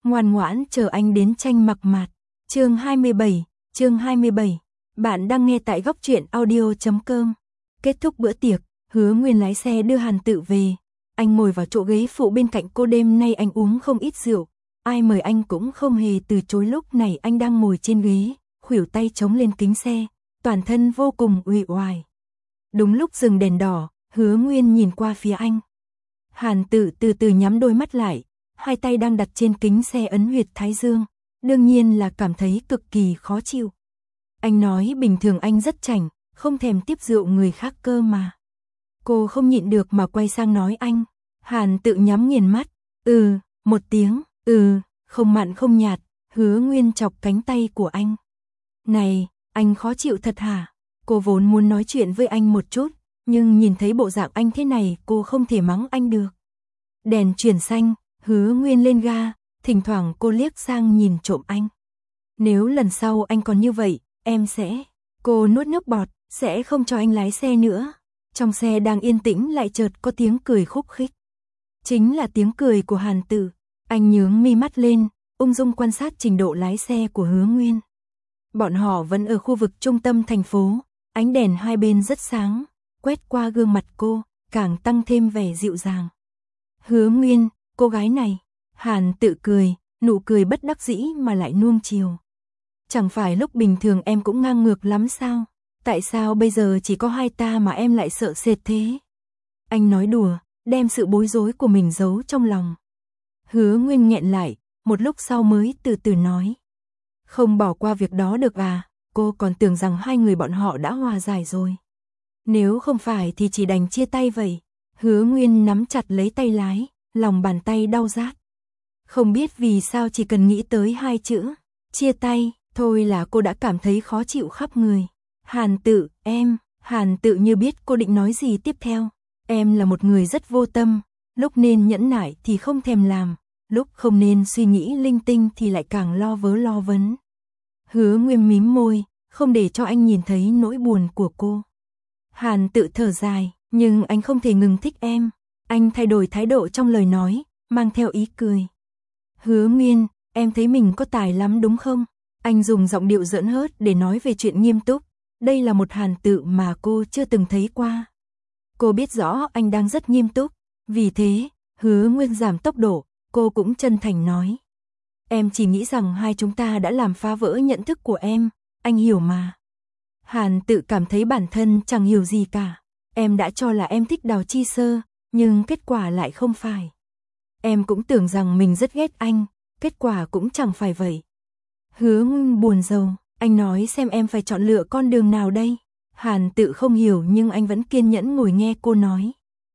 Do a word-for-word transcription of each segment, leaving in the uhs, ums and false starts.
ngoan ngoãn chờ anh đến tranh mặc mạt. Chương hai mươi bảy, chương hai mươi bảy. Bạn đang nghe tại góc truyện audio chấm com. Kết thúc bữa tiệc, Hứa Nguyên lái xe đưa Hàn Tự về. Anh ngồi vào chỗ ghế phụ bên cạnh cô, đêm nay anh uống không ít rượu. Ai mời anh cũng không hề từ chối. Lúc này anh đang ngồi trên ghế, khuỷu tay chống lên kính xe, toàn thân vô cùng uể oải. Đúng lúc dừng đèn đỏ, Hứa Nguyên nhìn qua phía anh. Hàn Tự từ từ nhắm đôi mắt lại, hai tay đang đặt trên kính xe ấn huyệt thái dương, đương nhiên là cảm thấy cực kỳ khó chịu. Anh nói bình thường anh rất chảnh, không thèm tiếp rượu người khác cơ mà. Cô không nhịn được mà quay sang nói anh. Hàn Tự nhắm nghiền mắt, ừ, một tiếng, ừ, không mặn không nhạt. Hứa Nguyên chọc cánh tay của anh. Này, anh khó chịu thật hả? Cô vốn muốn nói chuyện với anh một chút, nhưng nhìn thấy bộ dạng anh thế này cô không thể mắng anh được. Đèn chuyển xanh, Hứa Nguyên lên ga, thỉnh thoảng cô liếc sang nhìn trộm anh. Nếu lần sau anh còn như vậy, em sẽ... Cô nuốt nước bọt, sẽ không cho anh lái xe nữa. Trong xe đang yên tĩnh lại chợt có tiếng cười khúc khích. Chính là tiếng cười của Hàn Tự. Anh nhướng mi mắt lên, ung dung quan sát trình độ lái xe của Hứa Nguyên. Bọn họ vẫn ở khu vực trung tâm thành phố, ánh đèn hai bên rất sáng, quét qua gương mặt cô, càng tăng thêm vẻ dịu dàng. Hứa Nguyên, cô gái này. Hàn Tự cười, nụ cười bất đắc dĩ mà lại nuông chiều. Chẳng phải lúc bình thường em cũng ngang ngược lắm sao? Tại sao bây giờ chỉ có hai ta mà em lại sợ sệt thế? Anh nói đùa, đem sự bối rối của mình giấu trong lòng. Hứa Nguyên nghẹn lại, một lúc sau mới từ từ nói. Không bỏ qua việc đó được à? Cô còn tưởng rằng hai người bọn họ đã hòa giải rồi. Nếu không phải thì chỉ đành chia tay vậy. Hứa Nguyên nắm chặt lấy tay lái, lòng bàn tay đau rát. Không biết vì sao chỉ cần nghĩ tới hai chữ chia tay, thôi là cô đã cảm thấy khó chịu khắp người. Hàn Tự, em. Hàn Tự như biết cô định nói gì tiếp theo. Em là một người rất vô tâm, lúc nên nhẫn nại thì không thèm làm, lúc không nên suy nghĩ linh tinh thì lại càng lo vớ lo vấn. Hứa Nguyên mím môi, không để cho anh nhìn thấy nỗi buồn của cô. Hàn Tự thở dài, nhưng anh không thể ngừng thích em. Anh thay đổi thái độ trong lời nói, mang theo ý cười. Hứa Nguyên, em thấy mình có tài lắm đúng không? Anh dùng giọng điệu giỡn hớt để nói về chuyện nghiêm túc. Đây là một Hàn Tự mà cô chưa từng thấy qua. Cô biết rõ anh đang rất nghiêm túc. Vì thế, Hứa Nguyên giảm tốc độ, cô cũng chân thành nói. Em chỉ nghĩ rằng hai chúng ta đã làm phá vỡ nhận thức của em, anh hiểu mà. Hàn Tự cảm thấy bản thân chẳng hiểu gì cả. Em đã cho là em thích Đào Chi Sơ, nhưng kết quả lại không phải. Em cũng tưởng rằng mình rất ghét anh, kết quả cũng chẳng phải vậy. Hứa Nguyên buồn rầu, anh nói xem em phải chọn lựa con đường nào đây? Hàn Tự không hiểu nhưng anh vẫn kiên nhẫn ngồi nghe cô nói.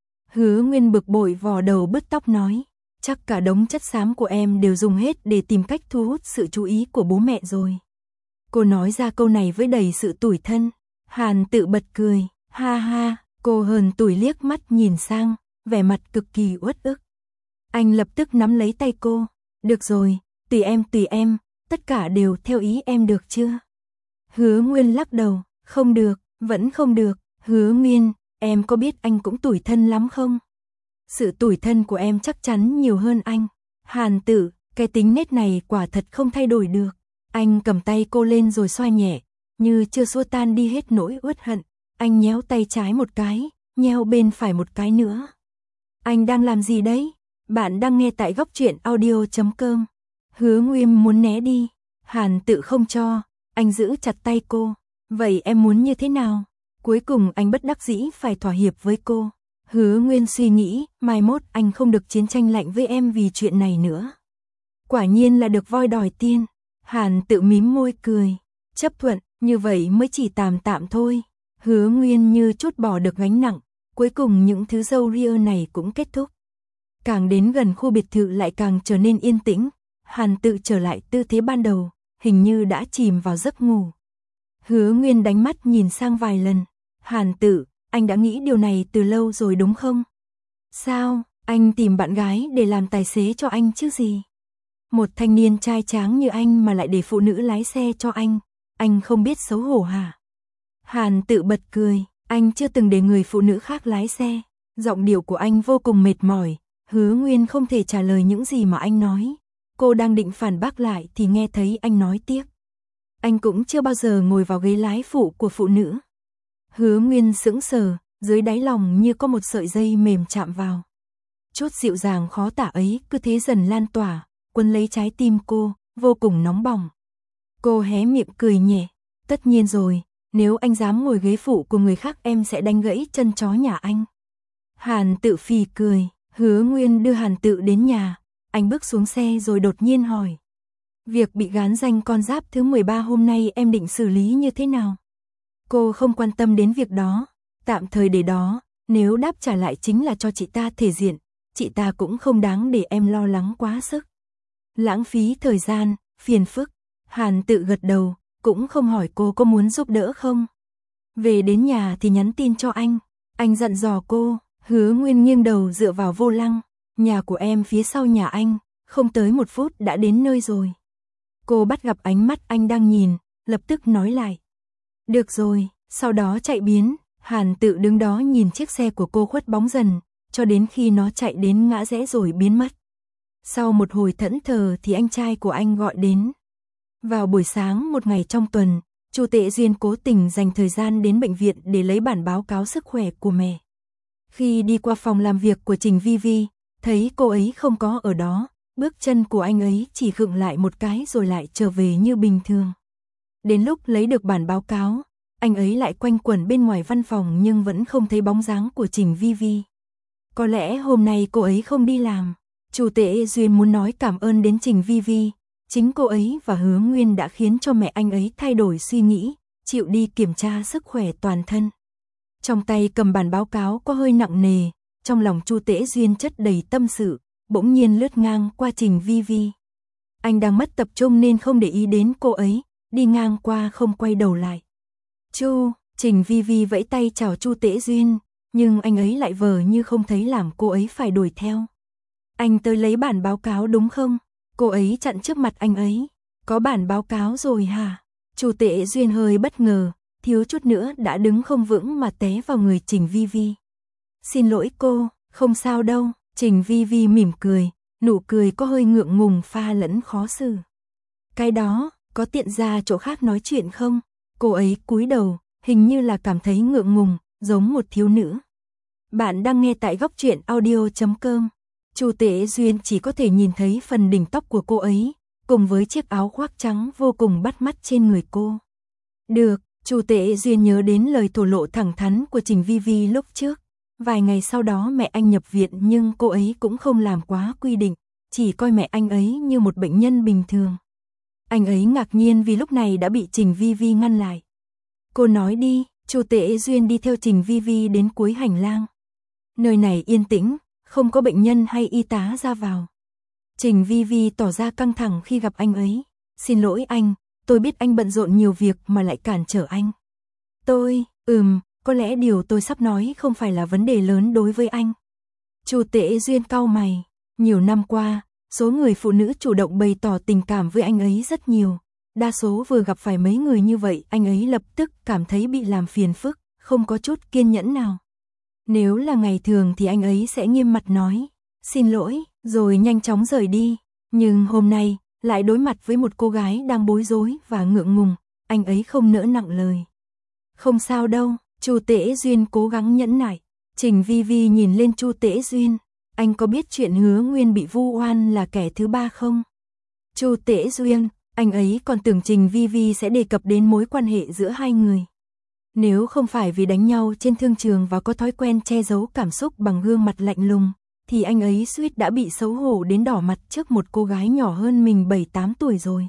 Hứa Nguyên bực bội vò đầu bứt tóc nói, chắc cả đống chất xám của em đều dùng hết để tìm cách thu hút sự chú ý của bố mẹ rồi. Cô nói ra câu này với đầy sự tủi thân. Hàn Tự bật cười, ha ha, cô hờn tủi liếc mắt nhìn sang, vẻ mặt cực kỳ uất ức. Anh lập tức nắm lấy tay cô, được rồi, tùy em tùy em, tất cả đều theo ý em được chưa? Hứa Nguyên lắc đầu, không được, vẫn không được. Hứa Nguyên, em có biết anh cũng tủi thân lắm không? Sự tủi thân của em chắc chắn nhiều hơn anh. Hàn Tự, cái tính nết này quả thật không thay đổi được. Anh cầm tay cô lên rồi xoa nhẹ, như chưa xua tan đi hết nỗi uất hận. Anh nhéo tay trái một cái, nhéo bên phải một cái nữa. Anh đang làm gì đấy? Bạn đang nghe tại góc truyện audio chấm com. Hứa Nguyên muốn né đi. Hàn Tự không cho, anh giữ chặt tay cô. Vậy em muốn như thế nào? Cuối cùng anh bất đắc dĩ phải thỏa hiệp với cô. Hứa Nguyên suy nghĩ, mai mốt anh không được chiến tranh lạnh với em vì chuyện này nữa. Quả nhiên là được voi đòi tiên. Hàn Tự mím môi cười, chấp thuận, như vậy mới chỉ tạm tạm thôi. Hứa Nguyên như chút bỏ được gánh nặng, cuối cùng những thứ râu ria này cũng kết thúc. Càng đến gần khu biệt thự lại càng trở nên yên tĩnh. Hàn Tự trở lại tư thế ban đầu, hình như đã chìm vào giấc ngủ. Hứa Nguyên đánh mắt nhìn sang vài lần. Hàn Tự, anh đã nghĩ điều này từ lâu rồi đúng không? Sao, anh tìm bạn gái để làm tài xế cho anh chứ gì? Một thanh niên trai tráng như anh mà lại để phụ nữ lái xe cho anh, anh không biết xấu hổ hả? Hàn Tự bật cười, anh chưa từng để người phụ nữ khác lái xe. Giọng điệu của anh vô cùng mệt mỏi. Hứa Nguyên không thể trả lời những gì mà anh nói. Cô đang định phản bác lại thì nghe thấy anh nói tiếp. Anh cũng chưa bao giờ ngồi vào ghế lái phụ của phụ nữ. Hứa Nguyên sững sờ, dưới đáy lòng như có một sợi dây mềm chạm vào. Chút dịu dàng khó tả ấy cứ thế dần lan tỏa, quấn lấy trái tim cô, vô cùng nóng bỏng. Cô hé miệng cười nhẹ, tất nhiên rồi, nếu anh dám ngồi ghế phụ của người khác em sẽ đánh gãy chân chó nhà anh. Hàn Tự phì cười, Hứa Nguyên đưa Hàn Tự đến nhà, anh bước xuống xe rồi đột nhiên hỏi. Việc bị gán danh con giáp thứ mười ba hôm nay em định xử lý như thế nào? Cô không quan tâm đến việc đó, tạm thời để đó, nếu đáp trả lại chính là cho chị ta thể diện, chị ta cũng không đáng để em lo lắng quá sức. Lãng phí thời gian, phiền phức. Hàn Tự gật đầu, cũng không hỏi cô có muốn giúp đỡ không. Về đến nhà thì nhắn tin cho anh, anh dặn dò cô. Hứa Nguyên nghiêng đầu dựa vào vô lăng, nhà của em phía sau nhà anh, không tới một phút đã đến nơi rồi. Cô bắt gặp ánh mắt anh đang nhìn, lập tức nói lại. Được rồi, sau đó chạy biến. Hàn Tự đứng đó nhìn chiếc xe của cô khuất bóng dần, cho đến khi nó chạy đến ngã rẽ rồi biến mất. Sau một hồi thẫn thờ thì anh trai của anh gọi đến. Vào buổi sáng một ngày trong tuần, Chu Tệ Duyên cố tình dành thời gian đến bệnh viện để lấy bản báo cáo sức khỏe của mẹ. Khi đi qua phòng làm việc của Trình Vi Vi, thấy cô ấy không có ở đó, bước chân của anh ấy chỉ khựng lại một cái rồi lại trở về như bình thường. Đến lúc lấy được bản báo cáo, anh ấy lại quanh quẩn bên ngoài văn phòng nhưng vẫn không thấy bóng dáng của Trình Vi Vi. Có lẽ hôm nay cô ấy không đi làm. Chu Tệ Duyên muốn nói cảm ơn đến Trình Vi Vi, chính cô ấy và Hứa Nguyên đã khiến cho mẹ anh ấy thay đổi suy nghĩ, chịu đi kiểm tra sức khỏe toàn thân. Trong tay cầm bản báo cáo có hơi nặng nề, trong lòng Chu Tệ Duyên chất đầy tâm sự, bỗng nhiên lướt ngang qua Trình Vi Vi. Anh đang mất tập trung nên không để ý đến cô ấy, đi ngang qua không quay đầu lại. Chu, Trình Vi Vi vẫy tay chào Chu Tệ Duyên, nhưng anh ấy lại vờ như không thấy làm cô ấy phải đuổi theo. Anh tới lấy bản báo cáo đúng không? Cô ấy chặn trước mặt anh ấy. Có bản báo cáo rồi hả? Chu Tệ Duyên hơi bất ngờ, thiếu chút nữa đã đứng không vững mà té vào người Trình Vi Vi. Xin lỗi cô, không sao đâu. Trình Vi Vi mỉm cười, nụ cười có hơi ngượng ngùng pha lẫn khó xử. Cái đó, có tiện ra chỗ khác nói chuyện không? Cô ấy cúi đầu, hình như là cảm thấy ngượng ngùng, giống một thiếu nữ. Bạn đang nghe tại góc truyện audio chấm com. Chu Tệ Duyên chỉ có thể nhìn thấy phần đỉnh tóc của cô ấy, cùng với chiếc áo khoác trắng vô cùng bắt mắt trên người cô. Được, Chu Tệ Duyên nhớ đến lời thổ lộ thẳng thắn của Trình Vi Vi lúc trước. Vài ngày sau đó mẹ anh nhập viện nhưng cô ấy cũng không làm quá quy định, chỉ coi mẹ anh ấy như một bệnh nhân bình thường. Anh ấy ngạc nhiên vì lúc này đã bị Trình Vi Vi ngăn lại. Cô nói đi. Chu Tệ Duyên đi theo Trình Vi Vi đến cuối hành lang. Nơi này yên tĩnh, không có bệnh nhân hay y tá ra vào. Trình Vi Vi tỏ ra căng thẳng khi gặp anh ấy. Xin lỗi anh, tôi biết anh bận rộn nhiều việc mà lại cản trở anh. Tôi, ừm, có lẽ điều tôi sắp nói không phải là vấn đề lớn đối với anh. Chu Tệ Duyên cau mày. Nhiều năm qua, số người phụ nữ chủ động bày tỏ tình cảm với anh ấy rất nhiều. Đa số vừa gặp phải mấy người như vậy, anh ấy lập tức cảm thấy bị làm phiền phức, không có chút kiên nhẫn nào. Nếu là ngày thường thì anh ấy sẽ nghiêm mặt nói, xin lỗi, rồi nhanh chóng rời đi. Nhưng hôm nay, lại đối mặt với một cô gái đang bối rối và ngượng ngùng, anh ấy không nỡ nặng lời. Không sao đâu, Chu Tệ Duyên cố gắng nhẫn nại. Trình Vi Vi nhìn lên Chu Tệ Duyên, anh có biết chuyện Hứa Nguyên bị vu oan là kẻ thứ ba không? Chu Tệ Duyên, anh ấy còn tưởng Trình Vi Vi sẽ đề cập đến mối quan hệ giữa hai người. Nếu không phải vì đánh nhau trên thương trường và có thói quen che giấu cảm xúc bằng gương mặt lạnh lùng, thì anh ấy suýt đã bị xấu hổ đến đỏ mặt trước một cô gái nhỏ hơn mình bảy tám tuổi rồi.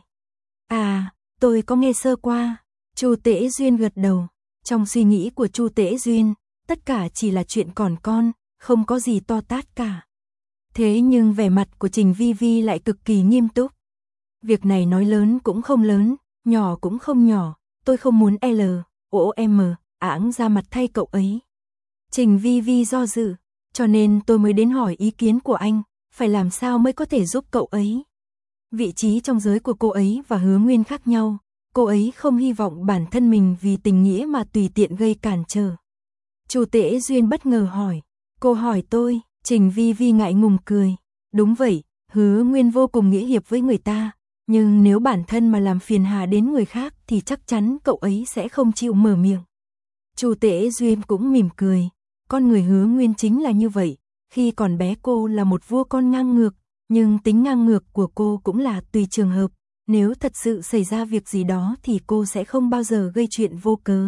À, tôi có nghe sơ qua. Chu Tệ Duyên gật đầu. Trong suy nghĩ của Chu Tệ Duyên, tất cả chỉ là chuyện còn con, không có gì to tát cả. Thế nhưng vẻ mặt của Trình Vi Vi lại cực kỳ nghiêm túc. Việc này nói lớn cũng không lớn, nhỏ cũng không nhỏ, tôi không muốn L, O M, ẵng ra mặt thay cậu ấy. Trình Vi Vi do dự, cho nên tôi mới đến hỏi ý kiến của anh, phải làm sao mới có thể giúp cậu ấy. Vị trí trong giới của cô ấy và Hứa Nguyên khác nhau, cô ấy không hy vọng bản thân mình vì tình nghĩa mà tùy tiện gây cản trở. Chu Tệ Duyên bất ngờ hỏi, cô hỏi tôi, Trình Vi Vi ngại ngùng cười. Đúng vậy, Hứa Nguyên vô cùng nghĩa hiệp với người ta, nhưng nếu bản thân mà làm phiền hà đến người khác thì chắc chắn cậu ấy sẽ không chịu mở miệng. Chu Tế Duyên cũng mỉm cười, con người Hứa Nguyên chính là như vậy, khi còn bé cô là một vua con ngang ngược, nhưng tính ngang ngược của cô cũng là tùy trường hợp, nếu thật sự xảy ra việc gì đó thì cô sẽ không bao giờ gây chuyện vô cớ.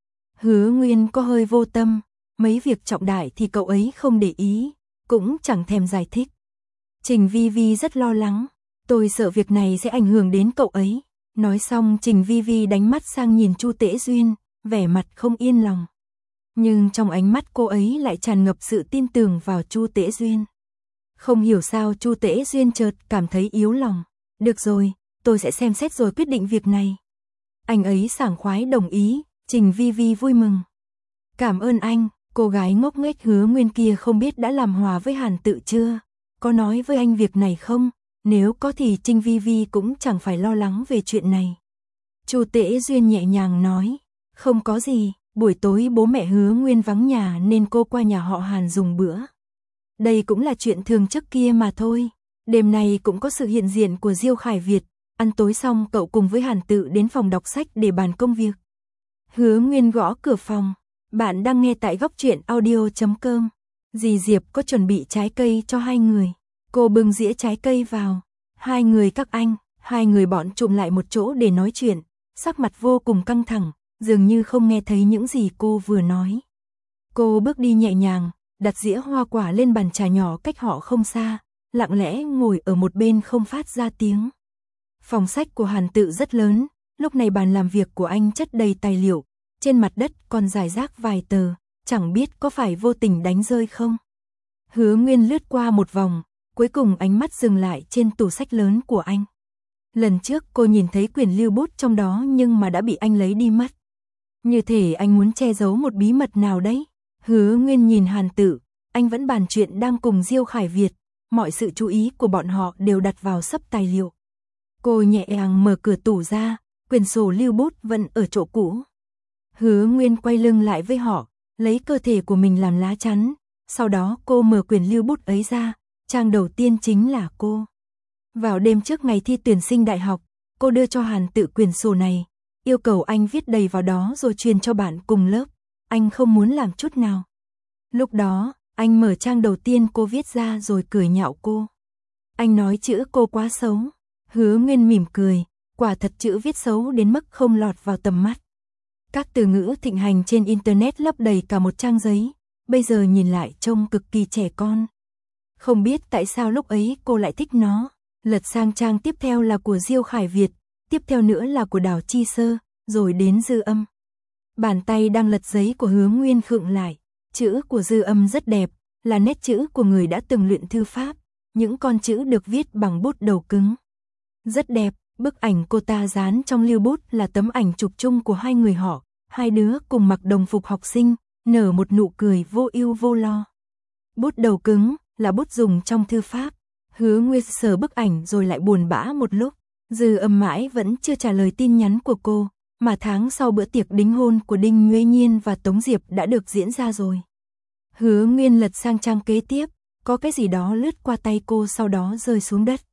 Hứa Nguyên có hơi vô tâm, mấy việc trọng đại thì cậu ấy không để ý, cũng chẳng thèm giải thích. Trình Vi Vi rất lo lắng, tôi sợ việc này sẽ ảnh hưởng đến cậu ấy. Nói xong Trình Vi Vi đánh mắt sang nhìn Chu Tế Duyên, vẻ mặt không yên lòng. Nhưng trong ánh mắt cô ấy lại tràn ngập sự tin tưởng vào Chu Tế Duyên. Không hiểu sao Chu Tế Duyên chợt cảm thấy yếu lòng. Được rồi, tôi sẽ xem xét rồi quyết định việc này. Anh ấy sảng khoái đồng ý, Trình Vi Vi vui mừng. Cảm ơn anh, cô gái ngốc nghếch Hứa Nguyên kia không biết đã làm hòa với Hàn Tự chưa? Có nói với anh việc này không? Nếu có thì Trình Vi Vi cũng chẳng phải lo lắng về chuyện này. Chu Tế Duyên nhẹ nhàng nói, không có gì, buổi tối bố mẹ Hứa Nguyên vắng nhà nên cô qua nhà họ Hàn dùng bữa. Đây cũng là chuyện thường trước kia mà thôi. Đêm nay cũng có sự hiện diện của Diêu Khải Việt, ăn tối xong cậu cùng với Hàn Tự đến phòng đọc sách để bàn công việc. Hứa Nguyên gõ cửa phòng, bạn đang nghe tại góc truyện audio chấm com. Dì Diệp có chuẩn bị trái cây cho hai người. Cô bưng dĩa trái cây vào. Hai người các anh, hai người bọn trụm lại một chỗ để nói chuyện, sắc mặt vô cùng căng thẳng, dường như không nghe thấy những gì cô vừa nói. Cô bước đi nhẹ nhàng, đặt dĩa hoa quả lên bàn trà nhỏ cách họ không xa, lặng lẽ ngồi ở một bên không phát ra tiếng. Phòng sách của Hàn Tự rất lớn, lúc này bàn làm việc của anh chất đầy tài liệu, trên mặt đất còn rải rác vài tờ, chẳng biết có phải vô tình đánh rơi không. Hứa Nguyên lướt qua một vòng, cuối cùng ánh mắt dừng lại trên tủ sách lớn của anh. Lần trước cô nhìn thấy quyển lưu bút trong đó nhưng mà đã bị anh lấy đi mất. Như thể anh muốn che giấu một bí mật nào đấy. Hứa Nguyên nhìn Hàn Tự, anh vẫn bàn chuyện đang cùng Diêu Khải Việt, mọi sự chú ý của bọn họ đều đặt vào sấp tài liệu. Cô nhẹ nhàng mở cửa tủ ra, quyển sổ lưu bút vẫn ở chỗ cũ. Hứa Nguyên quay lưng lại với họ, lấy cơ thể của mình làm lá chắn, sau đó cô mở quyển lưu bút ấy ra, trang đầu tiên chính là cô. Vào đêm trước ngày thi tuyển sinh đại học, cô đưa cho Hàn Tự quyển sổ này, yêu cầu anh viết đầy vào đó rồi truyền cho bạn cùng lớp, anh không muốn làm chút nào. Lúc đó, anh mở trang đầu tiên cô viết ra rồi cười nhạo cô. Anh nói chữ cô quá xấu. Hứa Nguyên mỉm cười, quả thật chữ viết xấu đến mức không lọt vào tầm mắt. Các từ ngữ thịnh hành trên internet lấp đầy cả một trang giấy, bây giờ nhìn lại trông cực kỳ trẻ con. Không biết tại sao lúc ấy cô lại thích nó. Lật sang trang tiếp theo là của Diêu Khải Việt, tiếp theo nữa là của Đào Chi Sơ, rồi đến Dư Âm. Bàn tay đang lật giấy của Hứa Nguyên khựng lại, chữ của Dư Âm rất đẹp, là nét chữ của người đã từng luyện thư pháp, những con chữ được viết bằng bút đầu cứng. Rất đẹp, bức ảnh cô ta dán trong lưu bút là tấm ảnh chụp chung của hai người họ, hai đứa cùng mặc đồng phục học sinh, nở một nụ cười vô ưu vô lo. Bút đầu cứng là bút dùng trong thư pháp. Hứa Nguyên sờ bức ảnh rồi lại buồn bã một lúc. Dư Âm mãi vẫn chưa trả lời tin nhắn của cô, mà tháng sau bữa tiệc đính hôn của Đinh Nhuế Nhiên và Tống Diệp đã được diễn ra rồi. Hứa Nguyên lật sang trang kế tiếp, có cái gì đó lướt qua tay cô sau đó rơi xuống đất.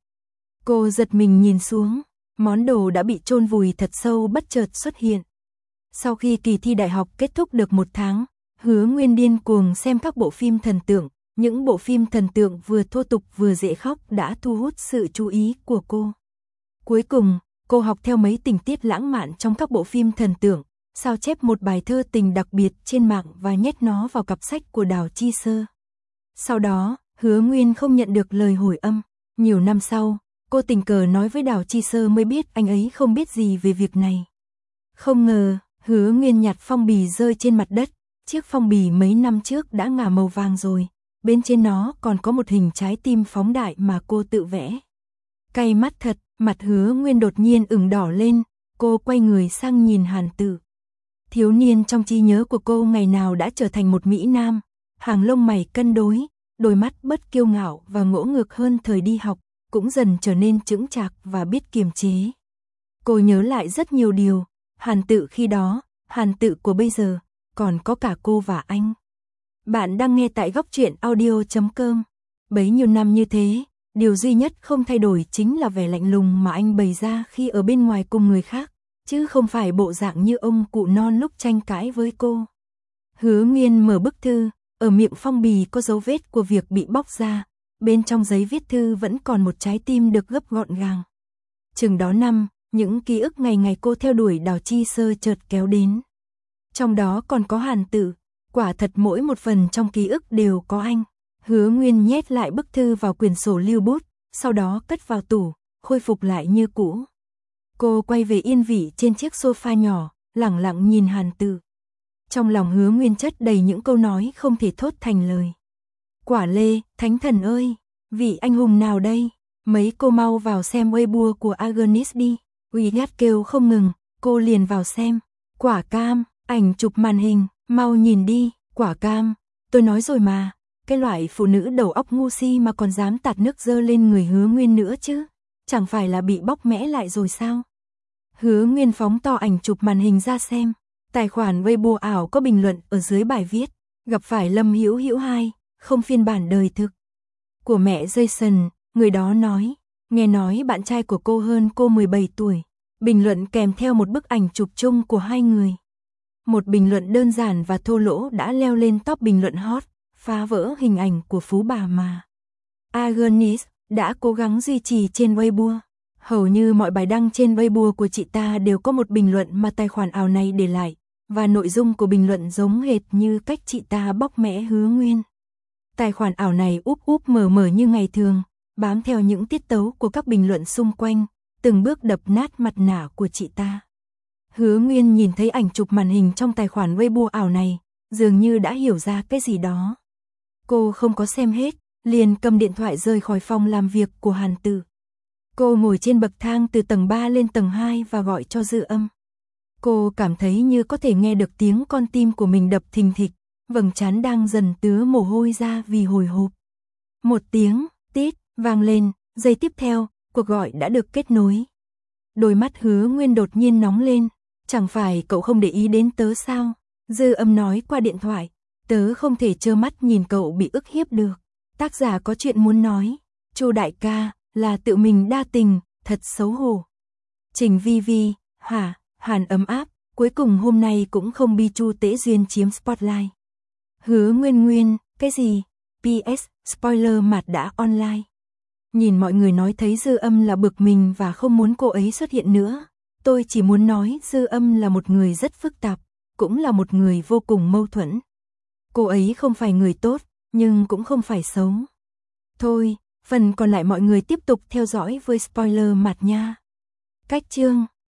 Cô giật mình nhìn xuống, món đồ đã bị chôn vùi thật sâu bất chợt xuất hiện. Sau khi kỳ thi đại học kết thúc được một tháng, Hứa Nguyên điên cuồng xem các bộ phim thần tượng. Những bộ phim thần tượng vừa thô tục vừa dễ khóc đã thu hút sự chú ý của cô. Cuối cùng, cô học theo mấy tình tiết lãng mạn trong các bộ phim thần tượng, sao chép một bài thơ tình đặc biệt trên mạng và nhét nó vào cặp sách của Đào Chi Sơ. Sau đó, Hứa Nguyên không nhận được lời hồi âm. Nhiều năm sau, cô tình cờ nói với Đào Chi Sơ mới biết anh ấy không biết gì về việc này. Không ngờ, Hứa Nguyên nhặt phong bì rơi trên mặt đất, chiếc phong bì mấy năm trước đã ngả màu vàng rồi. Bên trên nó còn có một hình trái tim phóng đại mà cô tự vẽ. Cay mắt thật, mặt Hứa Nguyên đột nhiên ửng đỏ lên, cô quay người sang nhìn Hàn Tự. Thiếu niên trong trí nhớ của cô ngày nào đã trở thành một mỹ nam, hàng lông mày cân đối, đôi mắt bớt kiêu ngạo và ngỗ ngược hơn thời đi học, cũng dần trở nên chững chạc và biết kiềm chế. Cô nhớ lại rất nhiều điều, Hàn Tự khi đó, Hàn Tự của bây giờ, còn có cả cô và anh. Bạn đang nghe tại góc truyện audio chấm com. Bấy nhiêu năm như thế, điều duy nhất không thay đổi chính là vẻ lạnh lùng mà anh bày ra khi ở bên ngoài cùng người khác, chứ không phải bộ dạng như ông cụ non lúc tranh cãi với cô. Hứa Nguyên mở bức thư, ở miệng phong bì có dấu vết của việc bị bóc ra, bên trong giấy viết thư vẫn còn một trái tim được gấp gọn gàng. Chừng đó năm, những ký ức ngày ngày cô theo đuổi Đào Chi Sơ chợt kéo đến. Trong đó còn có Hàn Tự, quả thật mỗi một phần trong ký ức đều có anh. Hứa Nguyên nhét lại bức thư vào quyển sổ lưu bút, sau đó cất vào tủ, khôi phục lại như cũ. Cô quay về yên vị trên chiếc sofa nhỏ, lẳng lặng nhìn Hàn Tự. Trong lòng Hứa Nguyên chất đầy những câu nói không thể thốt thành lời. Quả Lê, Thánh Thần ơi, vị anh hùng nào đây? Mấy cô mau vào xem Weibo của Agnes đi. Uy Gát kêu không ngừng, cô liền vào xem. Quả Cam, ảnh chụp màn hình, mau nhìn đi. Quả Cam, tôi nói rồi mà, cái loại phụ nữ đầu óc ngu si mà còn dám tạt nước dơ lên người Hứa Nguyên nữa chứ. Chẳng phải là bị bóc mẽ lại rồi sao? Hứa Nguyên phóng to ảnh chụp màn hình ra xem. Tài khoản Weibo ảo có bình luận ở dưới bài viết, gặp phải Lâm Hữu Hữu hai, không phiên bản đời thực của mẹ Jason, người đó nói, nghe nói bạn trai của cô hơn cô mười bảy tuổi. Bình luận kèm theo một bức ảnh chụp chung của hai người. Một bình luận đơn giản và thô lỗ đã leo lên top bình luận hot, phá vỡ hình ảnh của phú bà mà Agnes đã cố gắng duy trì trên Weibo. Hầu như mọi bài đăng trên Weibo của chị ta đều có một bình luận mà tài khoản ảo này để lại, và nội dung của bình luận giống hệt như cách chị ta bóc mẽ Hứa Nguyên. Tài khoản ảo này úp úp mở mở như ngày thường, bám theo những tiết tấu của các bình luận xung quanh, từng bước đập nát mặt nạ của chị ta. Hứa Nguyên nhìn thấy ảnh chụp màn hình trong tài khoản Weibo ảo này, dường như đã hiểu ra cái gì đó. Cô không có xem hết, liền cầm điện thoại rời khỏi phòng làm việc của Hàn Tự. Cô ngồi trên bậc thang từ tầng ba lên tầng hai và gọi cho Dư Âm. Cô cảm thấy như có thể nghe được tiếng con tim của mình đập thình thịch, vầng trán đang dần tứa mồ hôi ra vì hồi hộp. Một tiếng tít vang lên, giây tiếp theo, cuộc gọi đã được kết nối. Đôi mắt Hứa Nguyên đột nhiên nóng lên, chẳng phải cậu không để ý đến tớ sao? Dư Âm nói qua điện thoại, tớ không thể trơ mắt nhìn cậu bị ức hiếp được. Tác giả có chuyện muốn nói, Chu đại ca, là tự mình đa tình, thật xấu hổ. Trình Vi Vi, hả, Hàn ấm áp, cuối cùng hôm nay cũng không bi Chu Tế Duyên chiếm spotlight. Hứa Nguyên Nguyên, cái gì? pê ét, spoiler mặt đã online. Nhìn mọi người nói thấy Dư Âm là bực mình và không muốn cô ấy xuất hiện nữa. Tôi chỉ muốn nói Dư Âm là một người rất phức tạp, cũng là một người vô cùng mâu thuẫn. Cô ấy không phải người tốt, nhưng cũng không phải xấu. Thôi, phần còn lại mọi người tiếp tục theo dõi với spoiler mặt nha. Cách chương